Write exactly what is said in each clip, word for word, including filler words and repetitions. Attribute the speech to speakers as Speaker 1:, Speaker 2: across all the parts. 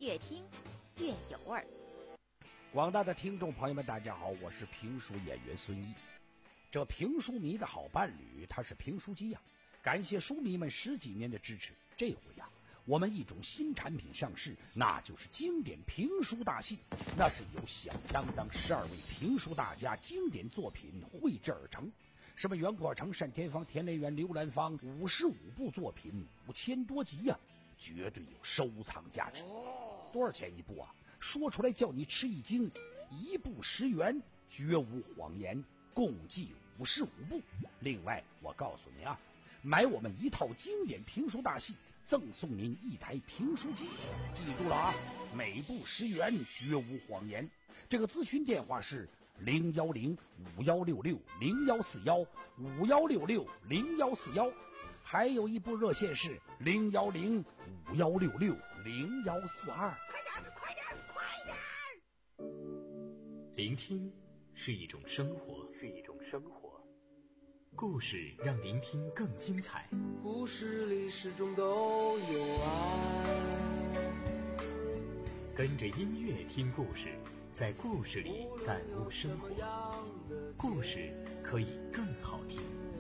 Speaker 1: 越听越有味儿。
Speaker 2: 广大的听众朋友们，大家好，我是评书演员孙一。这评书迷的好伴侣，他是评书机呀、啊！感谢书迷们十几年的支持。这回呀、啊，我们一种新产品上市，那就是经典评书大戏。那是由响当当十二位评书大家经典作品绘制而成。什么袁阔成、单田芳、田连元、刘兰芳，五十五部作品，五千多集呀、啊，绝对有收藏价值。多少钱一部啊？说出来叫你吃一惊，一部十元，绝无谎言，共计五十五部。另外，我告诉您啊，买我们一套经典评书大戏，赠送您一台评书机。记住了啊，每部十元，绝无谎言。这个咨询电话是零幺零五幺六六零幺四幺五幺六六零幺四幺，还有一部热线是零幺零五幺六六零幺四二。
Speaker 3: 聆听是一种生活，是一种生活。故事让聆听更精彩。
Speaker 4: 故事里始终都有爱。
Speaker 3: 跟着音乐听故事，在故事里感悟生活。故事可以更好听。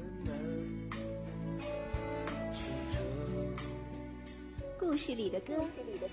Speaker 1: 故事里的歌。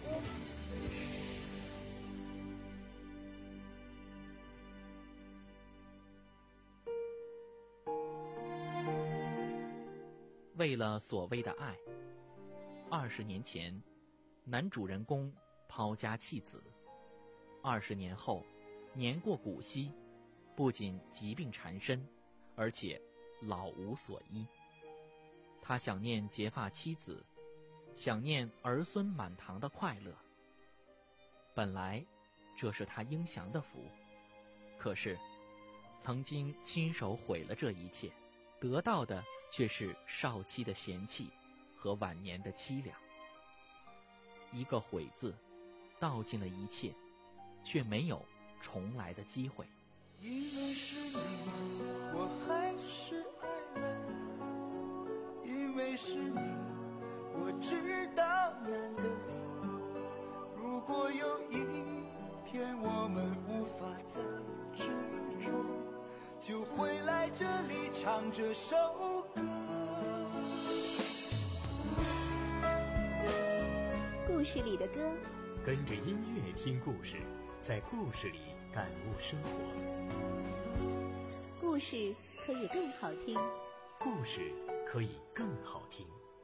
Speaker 5: 为了所谓的爱，二十年前，男主人公抛家弃子；二十年后，年过古稀，不仅疾病缠身，而且老无所依。他想念结发妻子，想念儿孙满堂的快乐。本来，这是他应享的福，可是，曾经亲手毁了这一切。得到的却是少妻的嫌弃和晚年的凄凉。一个悔字，道尽了一切，却没有重来的机会。
Speaker 4: 因为是你，我还是爱了；因为是你，我知道难得。如果有一天我们无法再执着，就会来这里唱这首歌。
Speaker 1: 故事里的歌，
Speaker 3: 跟着音乐听故事，在故事里感悟生活。
Speaker 1: 故事可以更好听。
Speaker 3: 故事可以更好听。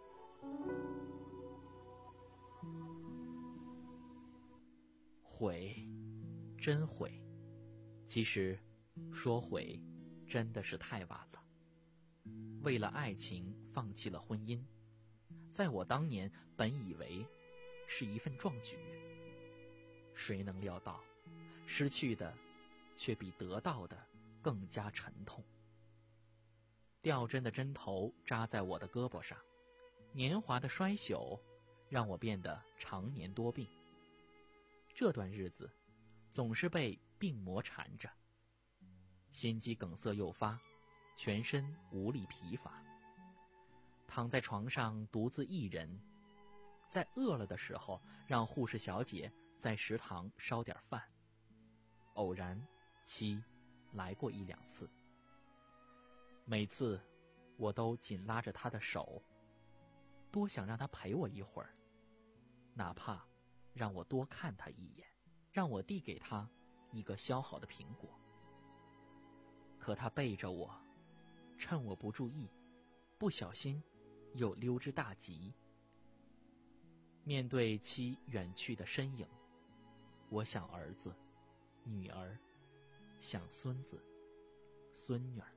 Speaker 5: 悔，真悔。其实，说悔真的是太晚了。为了爱情放弃了婚姻，在我当年本以为是一份壮举，谁能料到失去的却比得到的更加沉痛。吊针的针头扎在我的胳膊上，年华的衰朽让我变得常年多病。这段日子总是被病魔缠着，心肌梗塞诱发，全身无力疲乏，躺在床上独自一人，在饿了的时候让护士小姐在食堂烧点饭。偶然妻来过一两次，每次我都紧拉着她的手，多想让她陪我一会儿，哪怕让我多看她一眼，让我递给她一个削好的苹果。可他背着我，趁我不注意，不小心又溜之大吉。面对妻远去的身影，我想儿子、女儿，想孙子、孙女儿。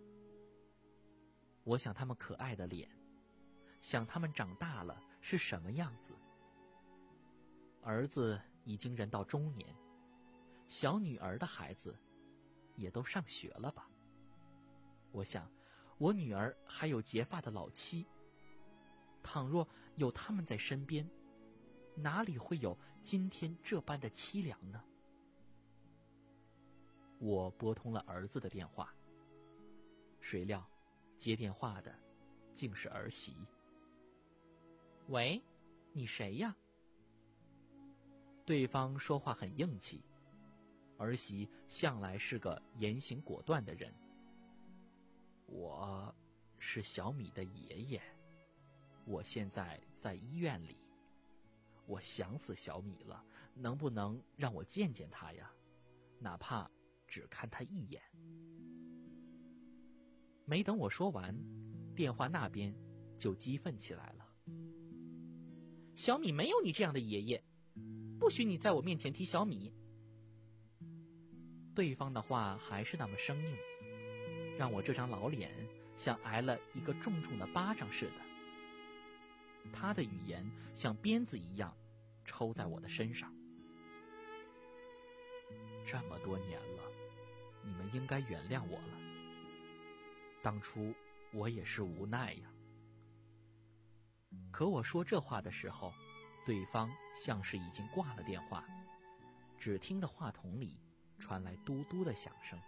Speaker 5: 我想他们可爱的脸，想他们长大了是什么样子。儿子已经人到中年，小女儿的孩子也都上学了吧。我想我女儿还有结发的老妻，倘若有他们在身边，哪里会有今天这般的凄凉呢？我拨通了儿子的电话，谁料接电话的竟是儿媳。喂，你谁呀？ 对方说话很硬气，儿媳向来是个言行果断的人。我是小米的爷爷，我现在在医院里，我想死小米了，能不能让我见见他呀？哪怕只看他一眼。没等我说完，电话那边就激愤起来了。小米没有你这样的爷爷，不许你在我面前提小米。对方的话还是那么生硬，让我这张老脸像挨了一个重重的巴掌似的。他的语言像鞭子一样抽在我的身上。这么多年了，你们应该原谅我了。当初我也是无奈呀。可我说这话的时候，对方像是已经挂了电话，只听得话筒里传来嘟嘟的响声。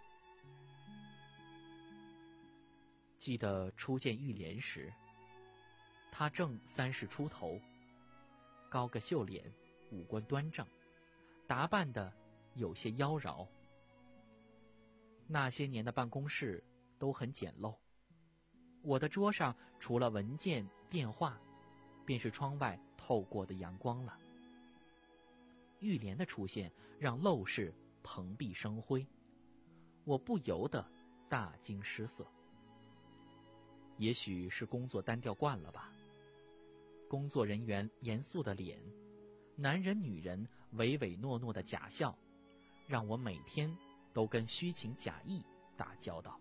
Speaker 5: 记得初见玉莲时，她正三十出头，高个秀脸，五官端正，打扮得有些妖娆。那些年的办公室都很简陋，我的桌上除了文件、电话，便是窗外透过的阳光了。玉莲的出现让陋室蓬荜生辉，我不由得大惊失色。也许是工作单调惯了吧，工作人员严肃的脸，男人女人唯唯诺诺的假笑，让我每天都跟虚情假意打交道。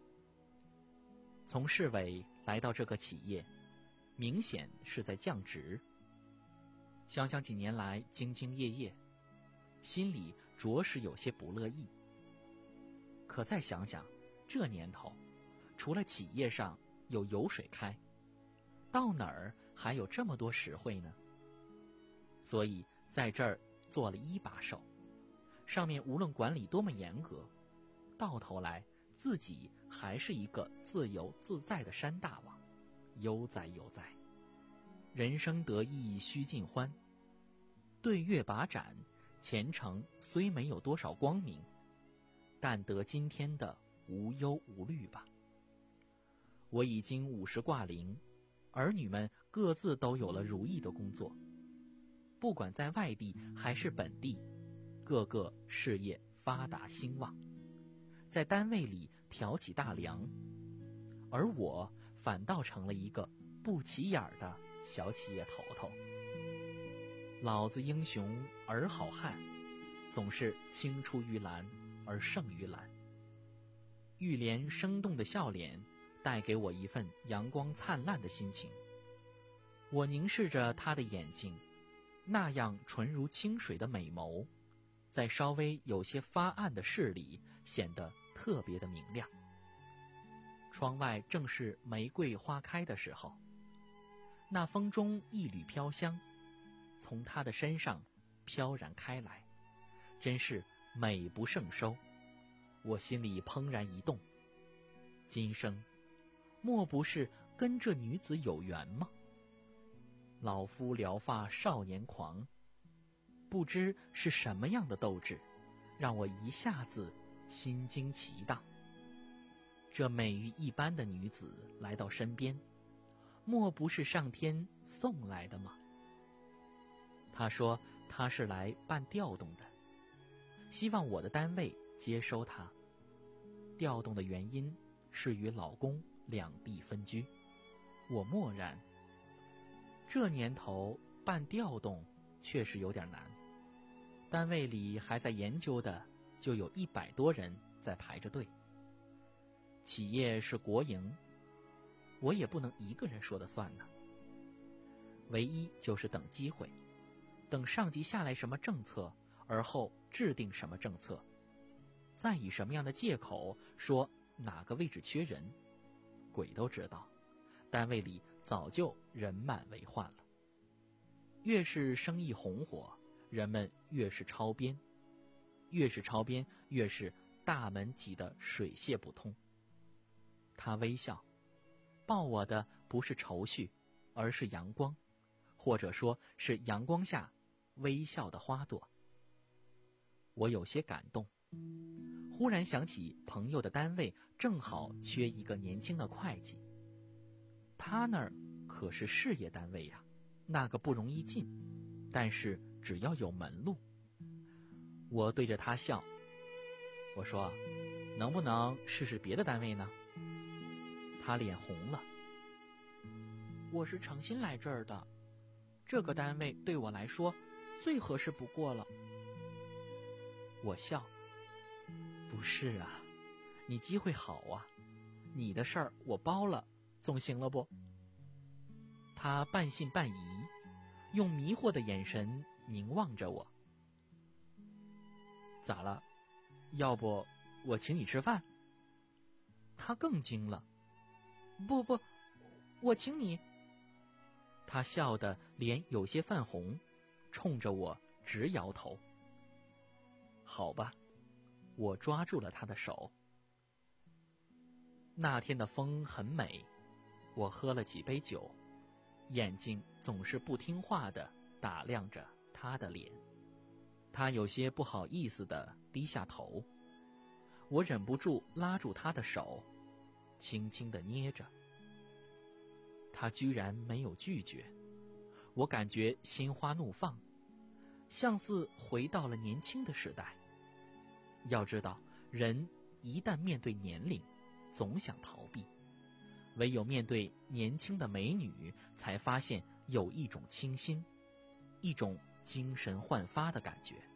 Speaker 5: 从市委来到这个企业，明显是在降职。想想几年来兢兢业业，心里着实有些不乐意。可再想想，这年头，除了企业上有油水开，到哪儿还有这么多实惠呢？所以在这儿做了一把手，上面无论管理多么严格，到头来自己还是一个自由自在的山大王，悠哉悠哉。人生得意须尽欢，对月把盏，前程虽没有多少光明，但得今天的无忧无虑吧。我已经五十挂零，儿女们各自都有了如意的工作，不管在外地还是本地，个个事业发达兴旺，在单位里挑起大梁，而我反倒成了一个不起眼的小企业头头。老子英雄儿好汉，总是青出于蓝而胜于蓝。玉莲生动的笑脸带给我一份阳光灿烂的心情。我凝视着她的眼睛，那样纯如清水的美眸，在稍微有些发暗的室里显得特别的明亮。窗外正是玫瑰花开的时候，那风中一缕飘香从她的身上飘然开来，真是美不胜收。我心里怦然一动，今生莫不是跟这女子有缘吗？老夫聊发少年狂，不知是什么样的斗志，让我一下子心惊奇荡。这美玉一般的女子来到身边，莫不是上天送来的吗？她说她是来办调动的，希望我的单位接收她。调动的原因是与老公两地分居。我默然，这年头办调动确实有点难，单位里还在研究的就有一百多人在排着队。企业是国营，我也不能一个人说了算呢。唯一就是等机会，等上级下来什么政策，而后制定什么政策，再以什么样的借口说哪个位置缺人，鬼都知道，单位里早就人满为患了。越是生意红火，人们越是超编，越是超编，越是大门挤得水泄不通。他微笑，报我的不是愁绪，而是阳光，或者说是阳光下微笑的花朵。我有些感动，忽然想起朋友的单位正好缺一个年轻的会计，他那儿可是事业单位呀，那个不容易进，但是只要有门路。我对着他笑，我说，能不能试试别的单位呢？他脸红了。我是诚心来这儿的，这个单位对我来说最合适不过了。我笑，不是啊，你机会好啊，你的事儿我包了，总行了不？他半信半疑，用迷惑的眼神凝望着我。咋了？要不我请你吃饭？他更惊了。不不，我请你。他笑得脸有些泛红，冲着我直摇头。好吧，我抓住了他的手。那天的风很美，我喝了几杯酒，眼睛总是不听话地打量着他的脸。他有些不好意思地低下头，我忍不住拉住他的手，轻轻地捏着。他居然没有拒绝，我感觉心花怒放，像似回到了年轻的时代。要知道，人一旦面对年龄，总想逃避，唯有面对年轻的美女，才发现有一种清新，一种精神焕发的感觉。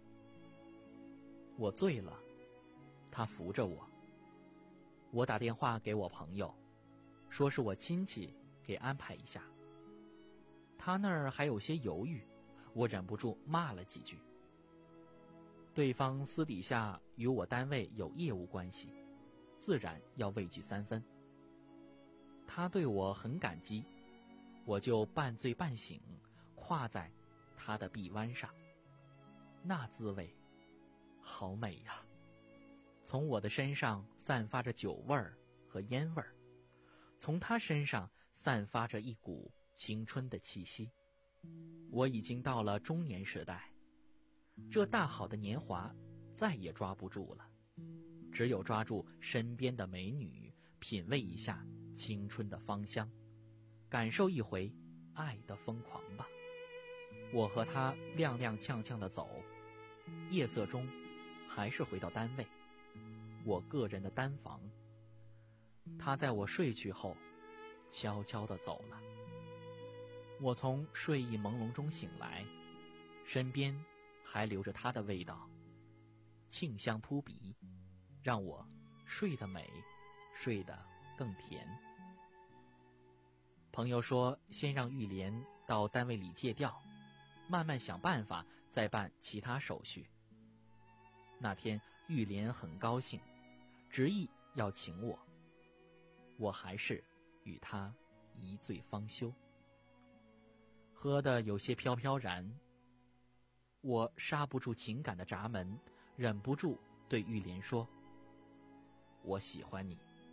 Speaker 5: 我醉了，他扶着我。我打电话给我朋友，说是我亲戚给安排一下。他那儿还有些犹豫，我忍不住骂了几句。对方私底下与我单位有业务关系，自然要畏惧三分。他对我很感激，我就半醉半醒，跨在他的臂弯上，那滋味好美呀！从我的身上散发着酒味儿和烟味儿，从他身上散发着一股青春的气息。我已经到了中年时代，这大好的年华再也抓不住了，只有抓住身边的美女，品味一下青春的芳香，感受一回爱的疯狂吧。我和他踉踉跄跄地走，夜色中还是回到单位，我个人的单房。他在我睡去后悄悄地走了。我从睡意朦胧中醒来，身边还留着他的味道，沁香扑鼻，让我睡得美，睡得更甜。朋友说先让玉莲到单位里借调，慢慢想办法再办其他手续。那天玉莲很高兴，执意要请我，我还是与他一醉方休。喝得有些飘飘然，我刹不住情感的闸门，忍不住对玉莲说，我喜欢你。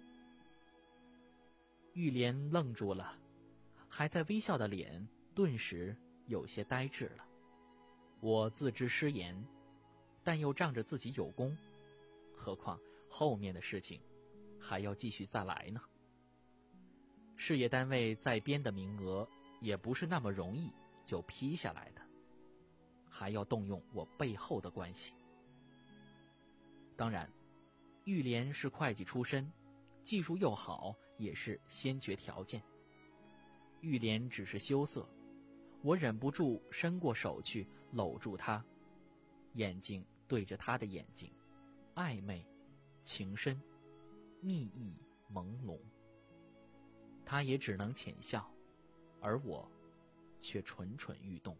Speaker 5: 玉莲愣住了，还在微笑的脸顿时有些呆滞了。我自知失言，但又仗着自己有功，何况后面的事情还要继续再来呢。事业单位在编的名额也不是那么容易就批下来的，还要动用我背后的关系。当然，玉莲是会计出身，技术又好，也是先决条件。玉莲只是羞涩，我忍不住伸过手去搂住她，眼睛对着她的眼睛，暧昧、情深、蜜意朦胧。她也只能浅笑，而我却蠢蠢欲动。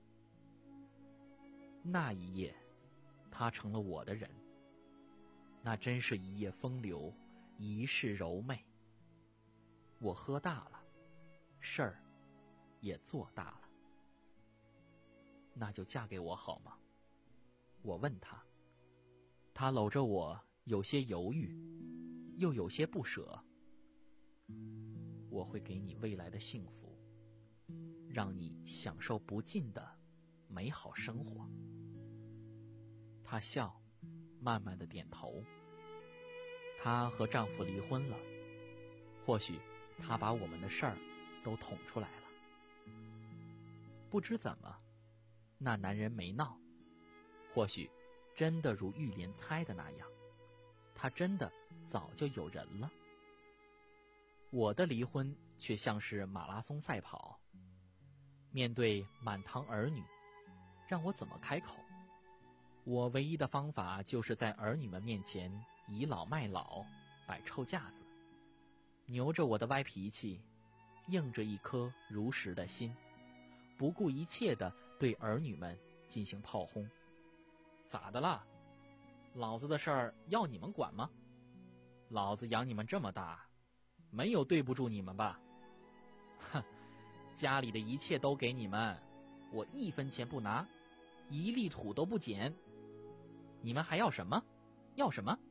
Speaker 5: 那一夜，她成了我的人。那真是一夜风流，一世柔媚。我喝大了，事儿也做大了。那就嫁给我好吗？我问她。她搂着我，有些犹豫，又有些不舍。我会给你未来的幸福，让你享受不尽的美好生活。她笑，慢慢的点头。她和丈夫离婚了，或许她把我们的事儿都捅出来了。不知怎么，那男人没闹，或许真的如玉莲猜的那样，他真的早就有人了。我的离婚却像是马拉松赛跑，面对满堂儿女，让我怎么开口？我唯一的方法就是在儿女们面前倚老卖老，摆臭架子，牛着我的歪脾气，硬着一颗如石的心，不顾一切地对儿女们进行炮轰。咋的啦？老子的事儿要你们管吗？老子养你们这么大，没有对不住你们吧？哼，家里的一切都给你们，我一分钱不拿，一粒土都不捡，你们还要什么？要什么？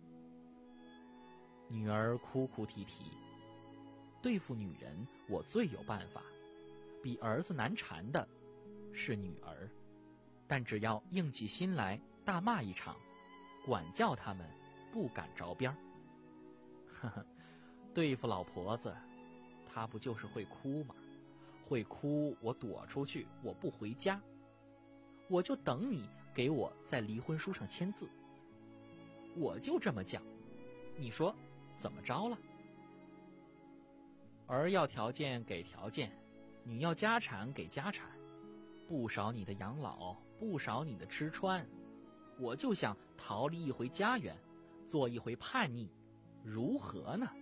Speaker 5: 女儿哭哭啼啼。对付女人，我最有办法，比儿子难缠的是女儿，但只要硬起心来大骂一场，管教他们不敢着边儿。呵呵，对付老婆子，她不就是会哭吗？会哭，我躲出去，我不回家，我就等你给我在离婚书上签字。我就这么犟，你说怎么着了？儿要条件给条件，女要家产给家产，不少你的养老，不少你的吃穿，我就想逃离一回家园，做一回叛逆，如何呢？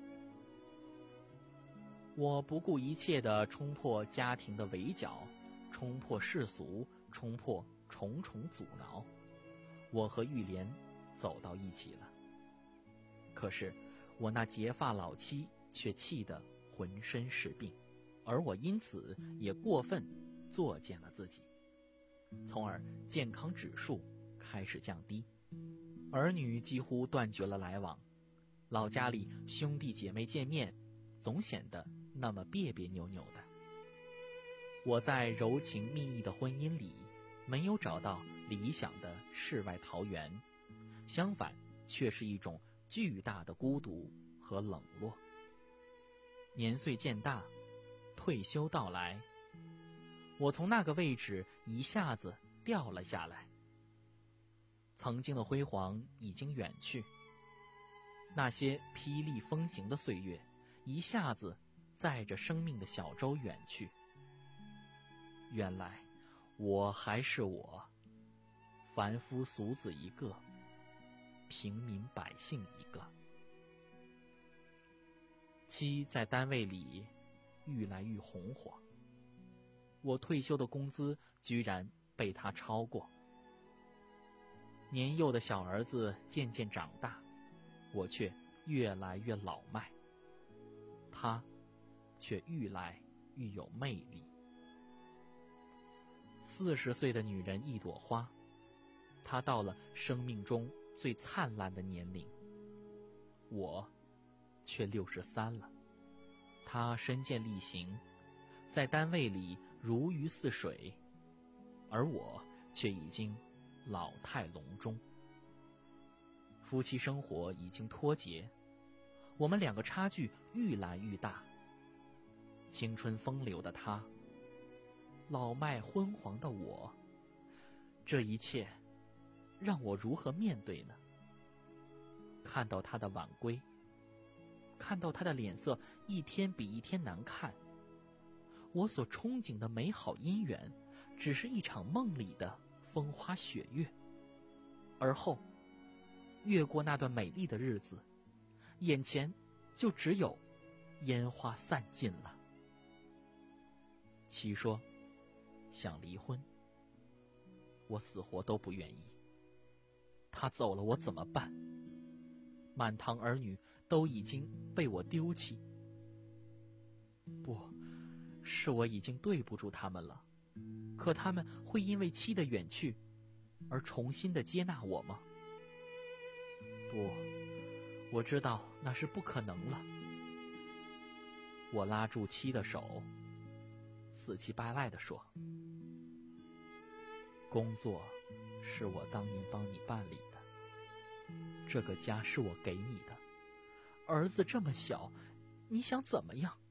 Speaker 5: 我不顾一切地冲破家庭的围剿，冲破世俗，冲破重重阻挠，我和玉莲走到一起了。可是我那结发老妻却气得浑身是病，而我因此也过分作践了自己，从而健康指数开始降低，儿女几乎断绝了来往，老家里兄弟姐妹见面总显得那么别别扭扭的。我在柔情蜜意的婚姻里没有找到理想的世外桃源，相反却是一种巨大的孤独和冷落。年岁渐大，退休到来，我从那个位置一下子掉了下来。曾经的辉煌已经远去，那些霹雳风行的岁月一下子载着生命的小舟远去。原来我还是我，凡夫俗子一个，平民百姓一个。妻在单位里愈来愈红火，我退休的工资居然被他超过。年幼的小儿子渐渐长大，我却越来越老迈，他却愈来愈有魅力。四十岁的女人一朵花，她到了生命中最灿烂的年龄，我却六十三了。她身健力行，在单位里如鱼似水，而我却已经老态龙钟。夫妻生活已经脱节，我们两个差距愈来愈大。青春风流的他，老迈昏黄的我，这一切让我如何面对呢？看到他的晚归，看到他的脸色一天比一天难看，我所憧憬的美好姻缘只是一场梦里的风花雪月，而后越过那段美丽的日子，眼前就只有烟花散尽了。妻说想离婚，我死活都不愿意。他走了，我怎么办？满堂儿女都已经被我丢弃。不，是我已经对不住他们了，可他们会因为妻的远去而重新的接纳我吗？不，我知道那是不可能了。我拉住妻的手，死乞白赖地说： 工作是我当年帮你办理的，这个家是我给你的，儿子这么小，你想怎么样？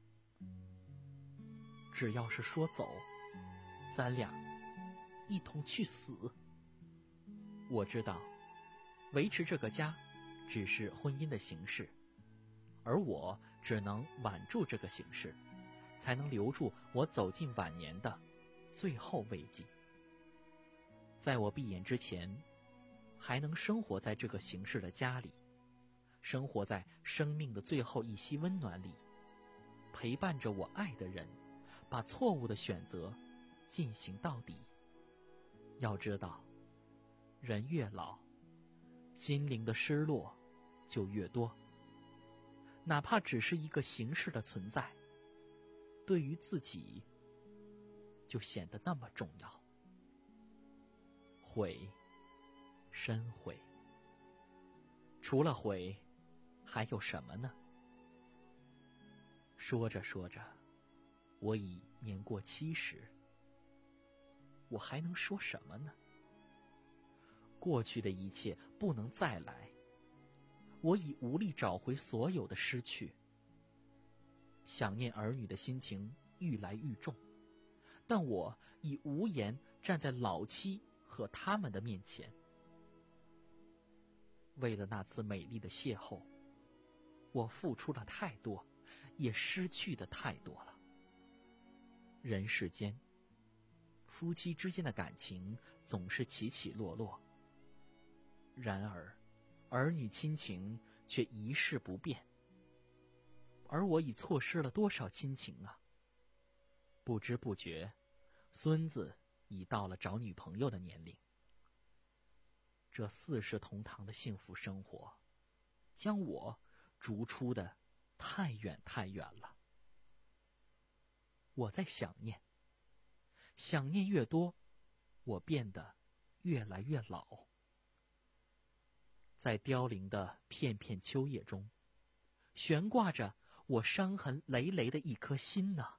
Speaker 5: 只要是说走，咱俩一同去死。我知道维持这个家只是婚姻的形式，而我只能挽住这个形式，才能留住我走进晚年的最后危机。在我闭眼之前，还能生活在这个形式的家里，生活在生命的最后一息温暖里，陪伴着我爱的人，把错误的选择进行到底。要知道，人越老，心灵的失落就越多，哪怕只是一个形式的存在，对于自己就显得那么重要。悔，深悔。除了悔，还有什么呢？说着说着，我已年过七十，我还能说什么呢？过去的一切不能再来，我已无力找回所有的失去。想念儿女的心情愈来愈重，但我已无颜站在老妻和他们的面前。为了那次美丽的邂逅，我付出了太多，也失去的太多了。人世间，夫妻之间的感情总是起起落落，然而儿女亲情却一世不变。而我已错失了多少亲情啊！不知不觉，孙子已到了找女朋友的年龄。这四世同堂的幸福生活，将我逐出的太远太远了。我在想念，想念越多，我变得越来越老。在凋零的片片秋叶中，悬挂着我伤痕累累的一颗心呢。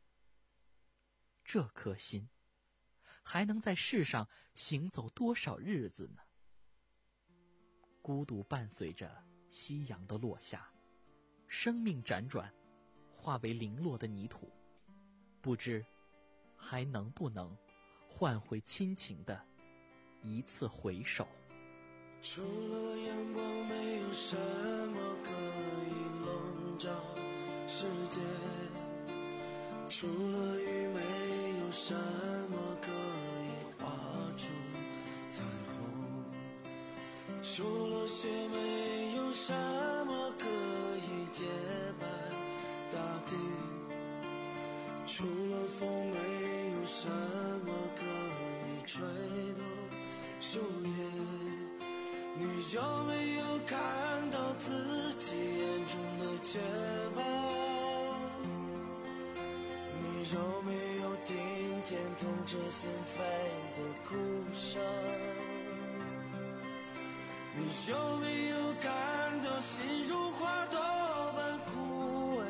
Speaker 5: 这颗心，还能在世上行走多少日子呢？孤独伴随着夕阳的落下，生命辗转，化为零落的泥土，不知还能不能换回亲情的一次回首。
Speaker 4: 除了阳光，没有什么可以笼罩世界；除了雨，没有什么可以画出彩虹；除了雪，没有什么可以洁白大地；除了风，没有什么可以吹动树叶。你有没有看到自己眼中的绝望？你有没有听见痛彻心扉的哭声？你有没有感到心如花朵般枯萎？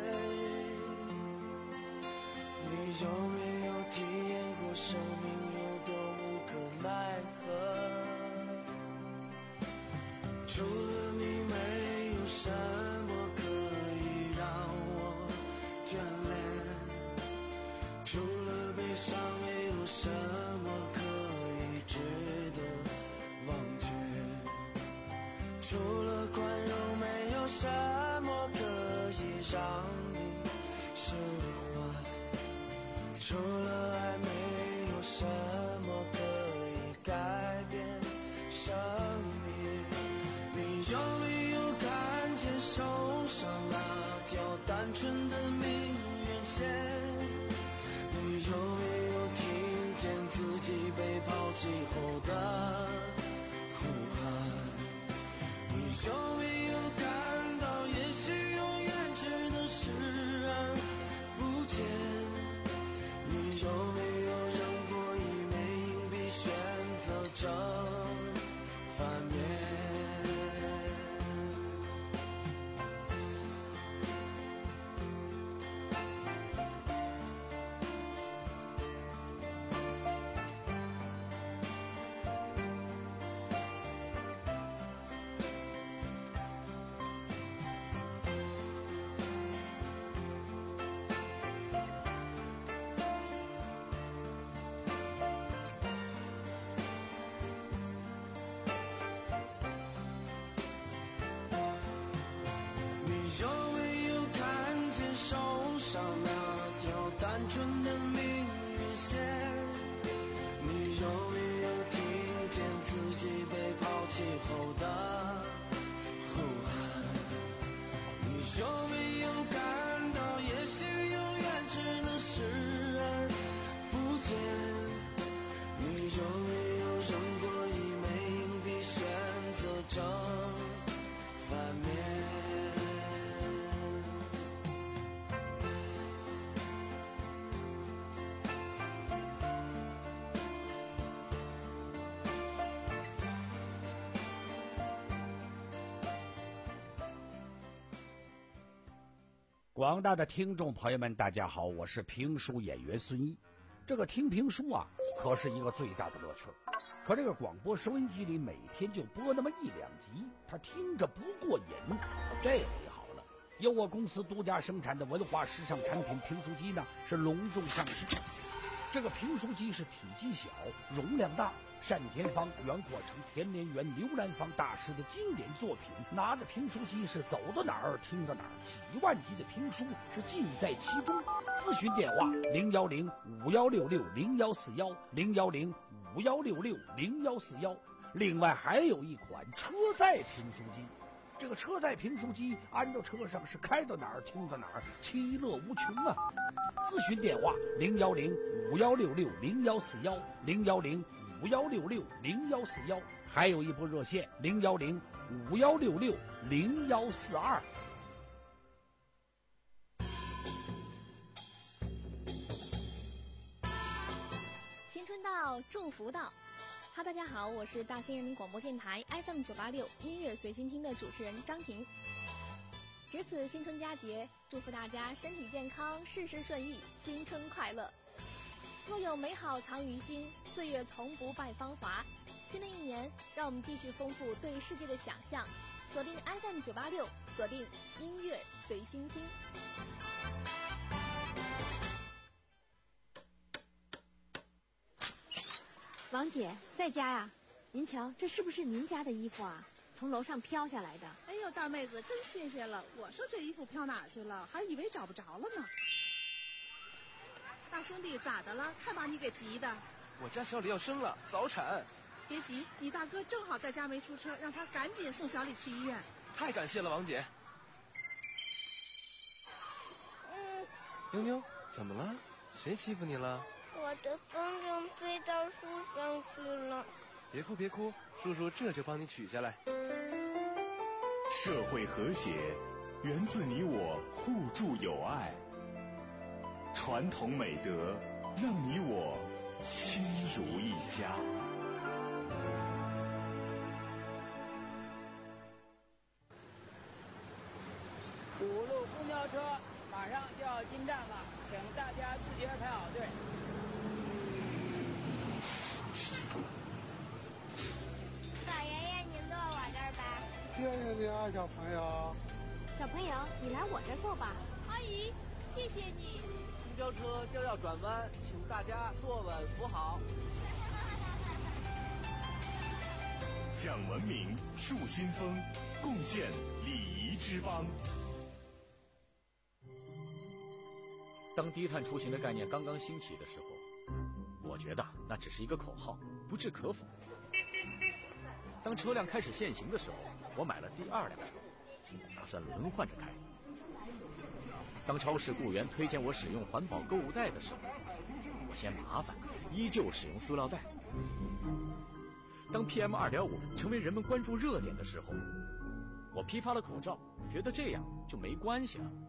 Speaker 4: 你有没有体验过生命有多无可奈何？除了你，没有什么可以让我眷恋；除了悲伤，没有什么可以值得忘却；除了宽容，没有什么可以让你释怀；除了爱，没有什么可以改变生命。你有没有看见手上那条单纯的命运线？你有没有听见自己被抛弃后的呼喊？你有没有感到也许永远只能视而不见？你有没有扔过一枚硬币，选择正反面？ 春的命运线。你有没有听见自己被抛弃后的呼喊？你有没有感到也许永远只能视而不见？你有没有扔过一枚硬币，选择正反面？
Speaker 2: 广大的听众朋友们，大家好，我是评书演员孙一。这个听评书啊，可是一个最大的乐趣。可这个广播收音机里每天就播那么一两集，他听着不过瘾。这回好了，由我公司独家生产的文化时尚产品评书机呢，是隆重上市。这个评书机是体积小，容量大，单田芳、袁国成、田连元、刘兰芳大师的经典作品，拿着评书机是走到哪儿听到哪儿，几万集的评书是尽在其中。咨询电话零幺零五幺六六零幺四幺零幺零五幺六六零幺四幺。另外还有一款车载评书机，这个车载评书机安到车上是开到哪儿听到哪儿，其乐无穷啊！咨询电话零幺零五幺六六零幺四幺零幺零五幺六六零幺四幺，还有一部热线零幺零五幺六六零幺四二。
Speaker 6: 新春到，祝福到。哈，大家好，我是大兴人民广播电台 F M 九八六音乐随心听的主持人张婷。值此新春佳节，祝福大家身体健康，事事顺意，新春快乐。若有美好藏于心，岁月从不败芳华。新的一年，让我们继续丰富对世界的想象，锁定 F M 九八六，锁定音乐随心听。
Speaker 7: 王姐在家呀？您瞧，这是不是您家的衣服啊？从楼上飘下来的。
Speaker 8: 哎呦，大妹子，真谢谢了！我说这衣服飘哪儿去了，还以为找不着了呢。大兄弟，咋的了？看把你给急的。
Speaker 9: 我家小李要生了，早产。
Speaker 8: 别急，你大哥正好在家没出车，让他赶紧送小李去医院。
Speaker 9: 太感谢了，王姐。
Speaker 10: 嗯。
Speaker 9: 妞妞，怎么了？谁欺负你了？
Speaker 10: 我的风筝飞到树上去了。
Speaker 9: 别哭别哭，叔叔这就帮你取下来。
Speaker 11: 社会和谐源自你我互助友爱，传统美德让你我亲如一家。
Speaker 12: 五路公交车马上就要进站了，请大家自觉排好队。
Speaker 10: 老爷爷，您坐我这儿吧。
Speaker 13: 谢谢你啊，小朋友。
Speaker 7: 小朋友，你来我这儿坐吧。
Speaker 14: 阿姨，谢谢你。
Speaker 15: 公交车就要转弯，请大家坐稳扶好。
Speaker 11: 讲文明，树新风，共建礼仪之邦。
Speaker 16: 当低碳出行的概念刚刚兴起的时候，我觉得那只是一个口号，不置可否。当车辆开始限行的时候，我买了第二辆车，打算轮换着开。当超市雇员推荐我使用环保购物袋的时候，我嫌麻烦，依旧使用塑料袋。当 P M 二点五 成为人们关注热点的时候，我批发了口罩，觉得这样就没关系了。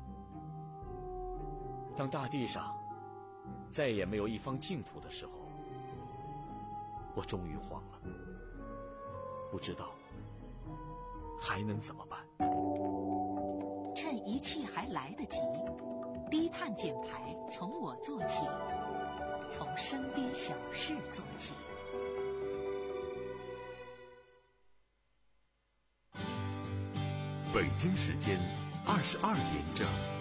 Speaker 16: 当大地上再也没有一方净土的时候，我终于慌了，不知道还能怎么办。
Speaker 17: 趁一切还来得及，低碳减排从我做起，从身边小事做起。
Speaker 11: 北京时间二十二点整。